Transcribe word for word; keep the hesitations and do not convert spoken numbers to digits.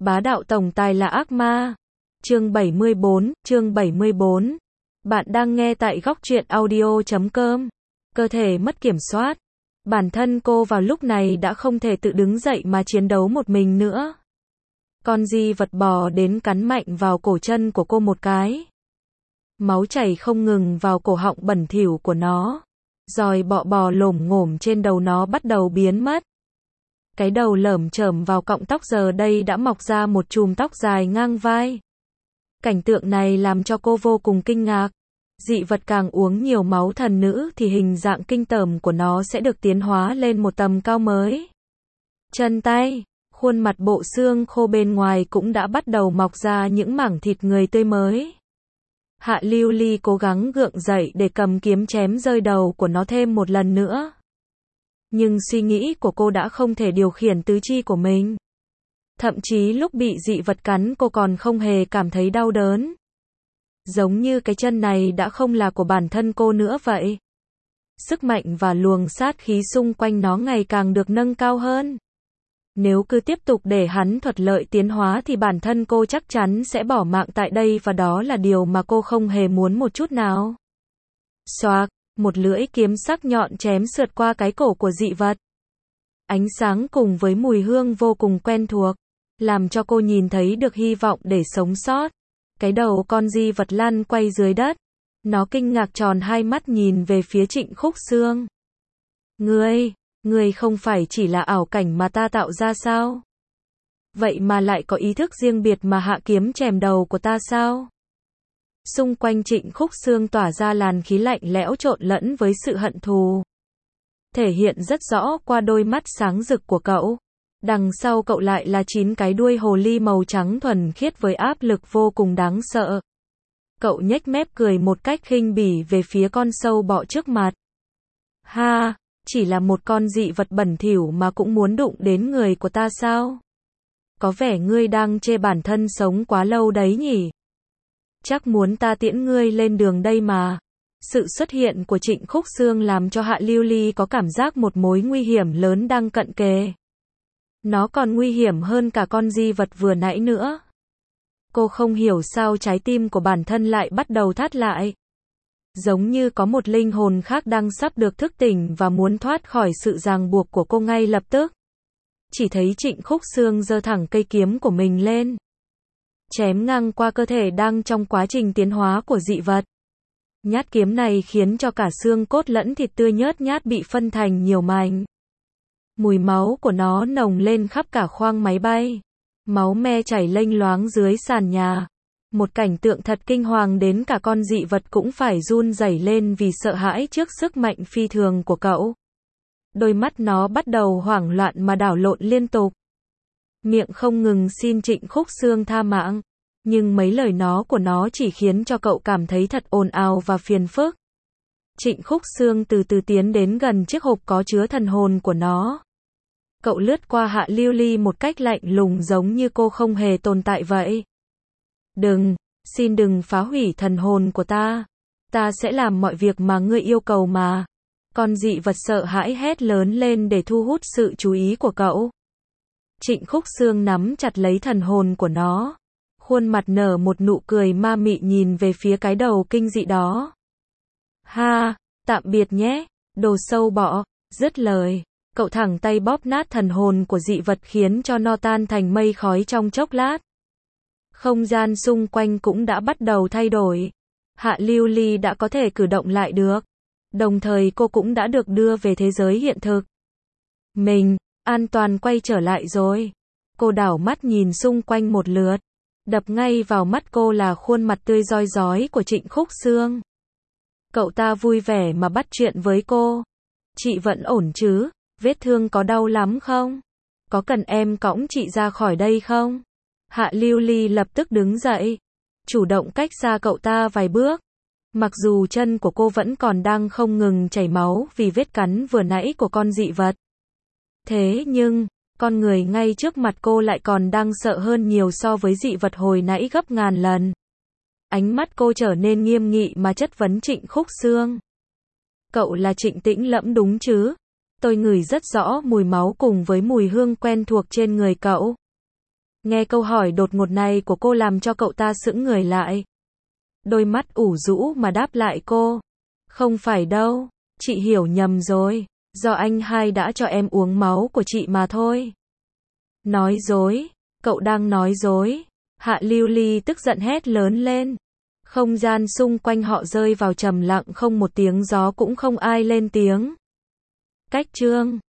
Bá đạo tổng tài là ác ma. Chương bảy mươi bốn, chương bảy mươi bốn. Bạn đang nghe tại góc truyện audio chấm com. Cơ thể mất kiểm soát. Bản thân cô vào lúc này đã không thể tự đứng dậy mà chiến đấu một mình nữa. Con di vật bò đến cắn mạnh vào cổ chân của cô một cái. Máu chảy không ngừng vào cổ họng bẩn thỉu của nó. Rồi bọ bò lổm ngổm trên đầu nó bắt đầu biến mất. Cái đầu lởm chởm vào cọng tóc giờ đây đã mọc ra một chùm tóc dài ngang vai. Cảnh tượng này làm cho cô vô cùng kinh ngạc. Dị vật càng uống nhiều máu thần nữ thì hình dạng kinh tởm của nó sẽ được tiến hóa lên một tầm cao mới. Chân tay, khuôn mặt bộ xương khô bên ngoài cũng đã bắt đầu mọc ra những mảng thịt người tươi mới. Hạ Lưu Ly cố gắng gượng dậy để cầm kiếm chém rơi đầu của nó thêm một lần nữa. Nhưng suy nghĩ của cô đã không thể điều khiển tứ chi của mình. Thậm chí lúc bị dị vật cắn cô còn không hề cảm thấy đau đớn. Giống như cái chân này đã không là của bản thân cô nữa vậy. Sức mạnh và luồng sát khí xung quanh nó ngày càng được nâng cao hơn. Nếu cứ tiếp tục để hắn thuận lợi tiến hóa thì bản thân cô chắc chắn sẽ bỏ mạng tại đây và đó là điều mà cô không hề muốn một chút nào. Xoạc, một lưỡi kiếm sắc nhọn chém sượt qua cái cổ của dị vật. Ánh sáng cùng với mùi hương vô cùng quen thuộc, làm cho cô nhìn thấy được hy vọng để sống sót. Cái đầu con di vật lăn quay dưới đất. Nó kinh ngạc tròn hai mắt nhìn về phía Trịnh Khúc Sương. Ngươi, ngươi không phải chỉ là ảo cảnh mà ta tạo ra sao? Vậy mà lại có ý thức riêng biệt mà hạ kiếm chém đầu của ta sao? Xung quanh Trịnh Khúc Sương tỏa ra làn khí lạnh lẽo trộn lẫn với sự hận thù. Thể hiện rất rõ qua đôi mắt sáng rực của cậu. Đằng sau cậu lại là chín cái đuôi hồ ly màu trắng thuần khiết với áp lực vô cùng đáng sợ. Cậu nhếch mép cười một cách khinh bỉ về phía con sâu bọ trước mặt. Ha, chỉ là một con dị vật bẩn thỉu mà cũng muốn đụng đến người của ta sao? Có vẻ ngươi đang chê bản thân sống quá lâu đấy nhỉ? Chắc muốn ta tiễn ngươi lên đường đây mà. Sự xuất hiện của Trịnh Khúc Sương làm cho Hạ Lưu Ly có cảm giác một mối nguy hiểm lớn đang cận kề. Nó còn nguy hiểm hơn cả con di vật vừa nãy nữa. Cô không hiểu sao trái tim của bản thân lại bắt đầu thắt lại. Giống như có một linh hồn khác đang sắp được thức tỉnh và muốn thoát khỏi sự ràng buộc của cô ngay lập tức. Chỉ thấy Trịnh Khúc Sương giơ thẳng cây kiếm của mình lên. Chém ngang qua cơ thể đang trong quá trình tiến hóa của dị vật. Nhát kiếm này khiến cho cả xương cốt lẫn thịt tươi nhớt nhát bị phân thành nhiều mảnh. Mùi máu của nó nồng lên khắp cả khoang máy bay. Máu me chảy lênh loáng dưới sàn nhà. Một cảnh tượng thật kinh hoàng đến cả con dị vật cũng phải run rẩy lên vì sợ hãi trước sức mạnh phi thường của cậu. Đôi mắt nó bắt đầu hoảng loạn mà đảo lộn liên tục. Miệng không ngừng xin Trịnh Khúc Sương tha mạng. Nhưng mấy lời nó của nó chỉ khiến cho cậu cảm thấy thật ồn ào và phiền phức. Trịnh Khúc Sương từ từ tiến đến gần chiếc hộp có chứa thần hồn của nó. Cậu lướt qua Hạ Lưu Ly một cách lạnh lùng giống như cô không hề tồn tại vậy. Đừng, xin đừng phá hủy thần hồn của ta. Ta sẽ làm mọi việc mà ngươi yêu cầu mà. Con dị vật sợ hãi hét lớn lên để thu hút sự chú ý của cậu. Trịnh Khúc Sương nắm chặt lấy thần hồn của nó. Khuôn mặt nở một nụ cười ma mị nhìn về phía cái đầu kinh dị đó. Ha, tạm biệt nhé, đồ sâu bọ. Dứt lời, cậu thẳng tay bóp nát thần hồn của dị vật khiến cho nó tan thành mây khói trong chốc lát. Không gian xung quanh cũng đã bắt đầu thay đổi. Hạ Lưu Ly đã có thể cử động lại được. Đồng thời cô cũng đã được đưa về thế giới hiện thực. Mình, an toàn quay trở lại rồi. Cô đảo mắt nhìn xung quanh một lượt. Đập ngay vào mắt cô là khuôn mặt tươi rói rói của Trịnh Khúc Sương. Cậu ta vui vẻ mà bắt chuyện với cô. Chị vẫn ổn chứ? Vết thương có đau lắm không? Có cần em cõng chị ra khỏi đây không? Hạ Lưu Ly lập tức đứng dậy. Chủ động cách xa cậu ta vài bước. Mặc dù chân của cô vẫn còn đang không ngừng chảy máu vì vết cắn vừa nãy của con dị vật. Thế nhưng, con người ngay trước mặt cô lại còn đang sợ hơn nhiều so với dị vật hồi nãy gấp ngàn lần. Ánh mắt cô trở nên nghiêm nghị mà chất vấn Trịnh Khúc Sương. Cậu là Trịnh Tĩnh Lẫm đúng chứ? Tôi ngửi rất rõ mùi máu cùng với mùi hương quen thuộc trên người cậu. Nghe câu hỏi đột ngột này của cô làm cho cậu ta sững người lại. Đôi mắt ủ rũ mà đáp lại cô. Không phải đâu, chị hiểu nhầm rồi. Do anh hai đã cho em uống máu của chị mà thôi. Nói dối, cậu đang nói dối. Hạ Lưu Ly tức giận hét lớn lên. Không gian xung quanh họ rơi vào trầm lặng, không một tiếng gió cũng không ai lên tiếng. Cách chương